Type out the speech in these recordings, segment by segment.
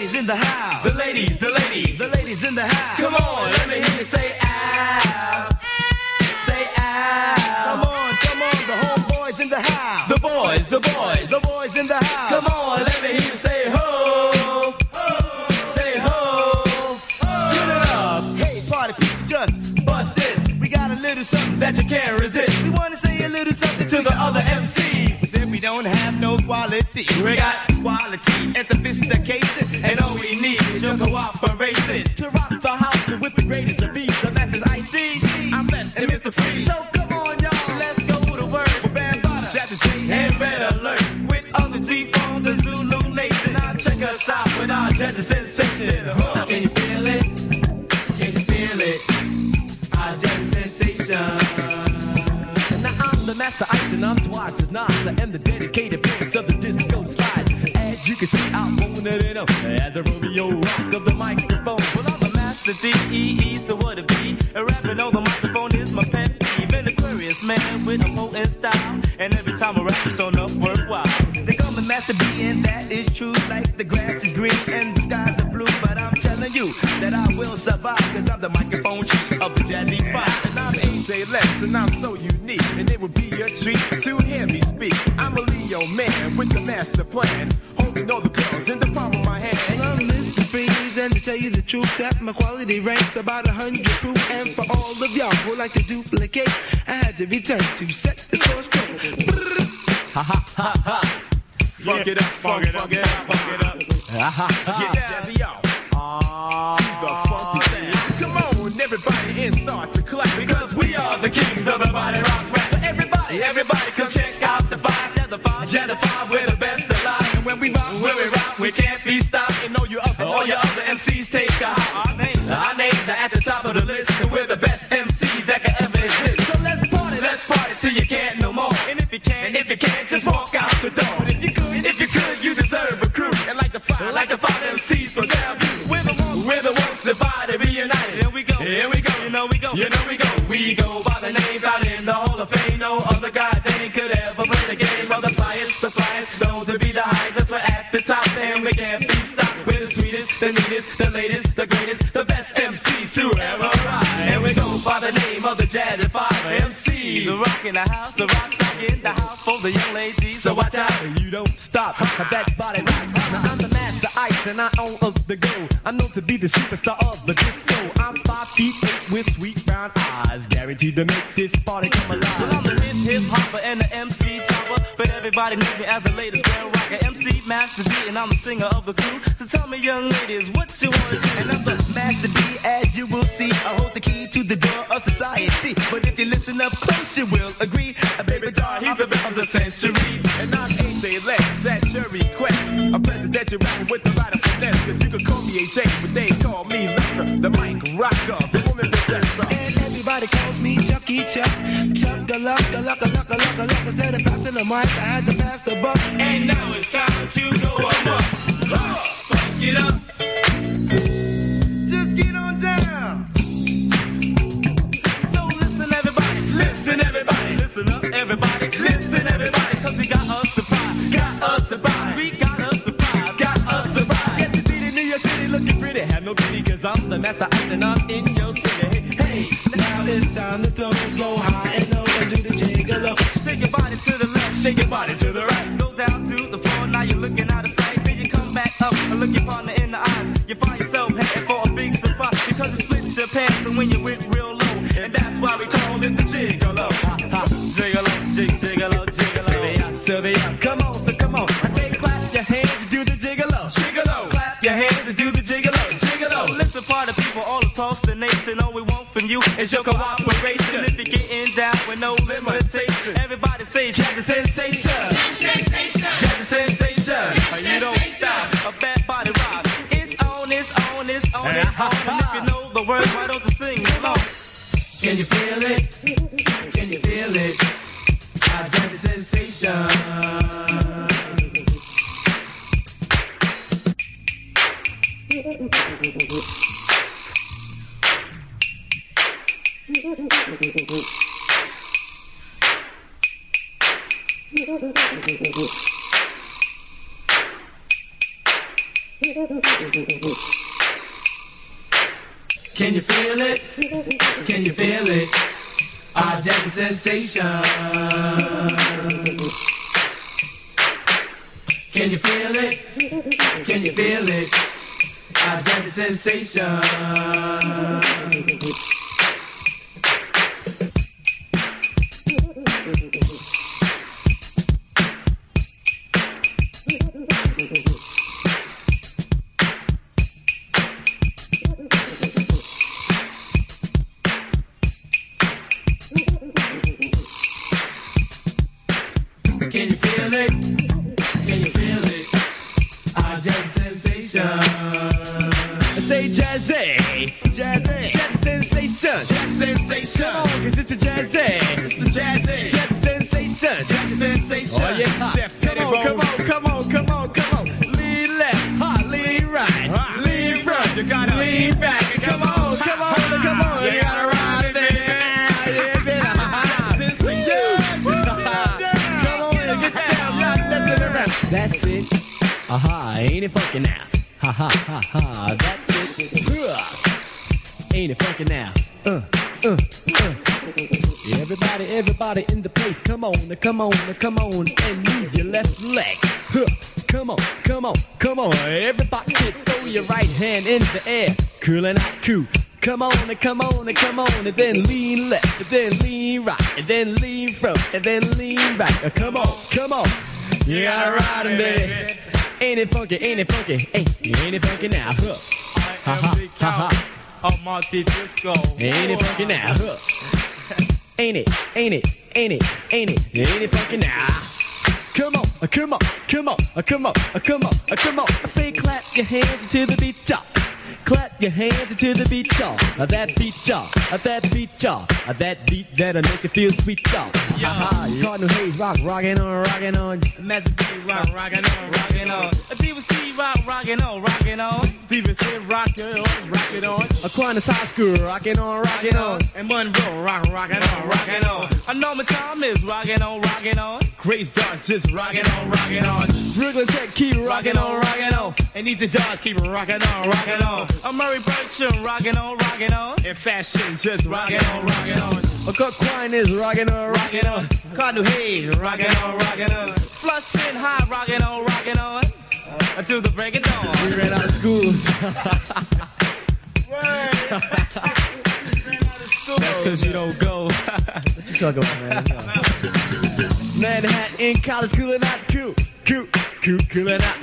ladies in the house. The ladies, the ladies. The ladies in the house. Come on, let me hear you say ow. Say ow. Come on, the homeboys in the house. The boys, the boys. The boys in the house. Come on, let me hear you say ho. Say ho. Get it up. Hey, party people, just Bust this. we got a little something That you can't resist. we wanna say a little something To the other MCs. Said we don't have no quality. We got quality and sophistication. and all we need is your cooperation. To rock the house with the greatest of beats. The best is Ice-T. I'm blessed and Mr. Free. So come on, y'all, let's go to work. For Band Butter, Chapter J and Red Alert. With others we form the Zulu Nation. Now check us out with our gender sensation. Can you feel it? Can you feel it? Our gender sensation. Now I'm the master ice and I'm twice as nice. I am the dedicated prince of the disco slides. As you can see, I'm rolling it up as the Romeo rock of the microphone. Well, I'm the master D.E.E. So what it be? Rapping on the microphone is my pet peeve. An Aquarius man with a potent style. And every time I rap, it's so enough worthwhile. they call me Master B, and that is true. Like the grass is green and the skies are blue. But I'm telling you that I will survive, cause I'm the microphone chief of the Jazzy Five. And I'm AJ Lex, and I'm so unique. And it would be a treat to hear me speak. I'm a Leo man with the master plan. Holding all the girls in the palm of my hand. I'm Mr. Freeze, and to tell you the truth, that my quality ranks about 100 proof. And for all of y'all who like to duplicate, I had to return to set the score straight. Ha ha ha ha. Funk it up, funk it up, funk it up. Get jazzy out to the funky sound. Come on, everybody, and start to clap. Because we are the kings of the body rock rap. So everybody come check out the five. Jazzy Five, we're the best alive. And when we rock, we can't be stopped. And all your other MCs take a hop. Our names are at the top of the list. And we're the best MCs that can ever exist. So let's party till you can't no more. And if you can't, just walk out the door. And if you could, you deserve a crew. And like the five MCs from Soundview, we're the ones divided, reunited. Here we go, you know we go. We go by the name out in the Hall of Fame. No other guy dang could ever play the game of the flyest, those to be the highest. That's we're at the top, and we can't be stopped. We're the sweetest, the neatest, the latest, the greatest, the best MCs to ever rise. And we go by the name of the Jazzy Five MCs. The rock in the house, the rock shock in the house for the young ladies. So watch out, You don't stop that body rock. Now I'm the master ice and I own of the go. I'm known to be the superstar of the disco. I'm 5 feet 8 with sweet brown eyes, guaranteed to make this party come alive. well, I'm the hip hopper and the MC topper, but everybody knows me as the latest grand rocker, MC Master D, and I'm the singer of the crew. So tell me, young ladies, what you want to do? And I'm the Master B, as you will see. I hold the key to the door of society. But if you listen up close, you will agree. Baby doll, He's the best of the century. And I'm AJ Lex, at your request. A presidential rapping with the right of finesse. Cause you could call me AJ, but they call me Lester, the mic rocker, the woman possessor. And everybody calls me Chucky Chuck. Chuck a luck. Instead of passing the mic, I had to pass the buck. And now it's time to go amok. Fuck it up. just get on down. So listen, everybody. Listen up, everybody. Listen, everybody. Cause we got us surprise. We got us surprise. Yes, indeed, in New York City looking pretty. Have no pity, cause I'm the master ice and I'm in your city. Hey, Now it's time to throw, go high and low and do the jiggle. Shake your body to the left, shake your body to the right. Go down to the floor, now you're looking out of sight. Then you come back up and look your partner in the eyes. You find yourself heading for a big surprise. Because you split your pants and when you went real low. And that's why we call it the gigolo. Gigolo. Sylvia, come on. I say clap your hands to do the gigolo. Clap your hands to do the gigolo. Listen, party people all across the nation. All we want from you is your cooperation. If you're getting down with no limitation, everybody say Jazzy Sensation. Jazzy Sensation. You don't stop. A bad body rock. It's on. And if you know the words, why don't you sing along? Can you feel it? Can you feel it? Our Jazzy Sensation. Can you feel it? Can you feel it? Our jazzy sensation. Can you feel it? Can you feel it? Our jazzy sensation. Can you feel it? Can you feel it? Our jazzy sensation. Say jazzy, jazzy, jazzy sensation, Jazzy sensation. Come on, 'cause it's the jazzy, It's the jazzy. jazzy sensation, Jazzy sensation. Oh yeah, Chef come on, Pettibone. come on, lean left, hot, lean right, lean front, You gotta lean back, come on, you gotta ride it there, come on, get down, stop messing around. That's it, aha, ain't it funky now? Ha ha ha ha, that's it. Ain't it funky now? Everybody in the place, come on, and move your left leg. Come on. Everybody throw your right hand in the air, coolin' out cool. Come on, and then lean left, and then lean right, and then lean front, and then lean back. Come on. You gotta ride 'em, baby. Ain't it funky? Ain't it funky now? Ha ha ha. Oh, Monte Disco. Ain't it funky now? Ain't it funky now? Come on. I say clap your hands to the beat, y'all. Clap your hands to the beat, y'all. That beat, y'all. That beat that'll make you feel sweet, y'all. Cardinal Hayes rockin' on. Master B rockin' on. DVC rockin' on. Stevenson rockin' on. Aquinas High School rockin' on. And Monroe rockin' on. I know my time is rockin' on. Grace Dodge just rockin' on. Brooklyn Tech keep rockin' on. And Easy Dodge keep rockin' on. I'm Murray Bertram rockin' on. And fashion just rockin' on. Aquinas rockin' on. Cardinal Hayes rockin' on. Flushing High rockin' on. Until the break of dawn. We ran out of schools. That's 'cause you don't go. What you talking about, man? Manhattan College coolin' out, coolin' out.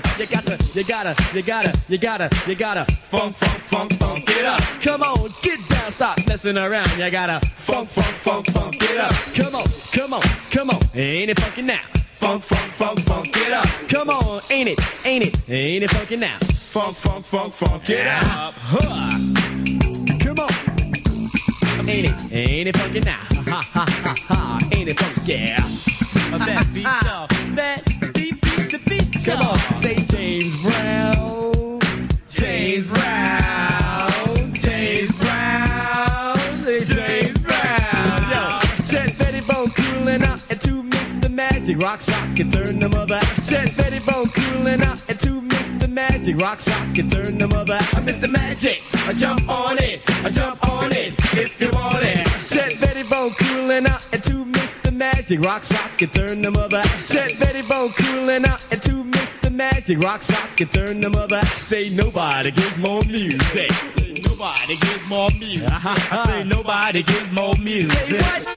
You gotta Funk it up. come on, get down, stop messing around. You gotta Funk it up. come on, ain't it funky now? Funk it up. Come on, ain't it funky now? Funk it up. Come on, ain't it funky now? Ha, ain't it funky? That beat, y'all. That beat beats the beat, y'all. Come on, say James Brown. Say James Brown. Yo, Chet Pettibone coolin' out and to Mr. Magic. Rock Sock can turn the mother out. Chet Pettibone coolin' out and to Mr. Magic. Rock Sock can turn the mother out. Mr. Magic, I jump on it if you want it. Chet Pettibone coolin' out and to Mr. Magic. Rock Sock can turn the mother out. Chet Pettibone coolin' out and to Mr. Magic. Rock Sock can turn the mother out. Say nobody gives more music. Nobody gives more music. I say nobody gives more music. Say what?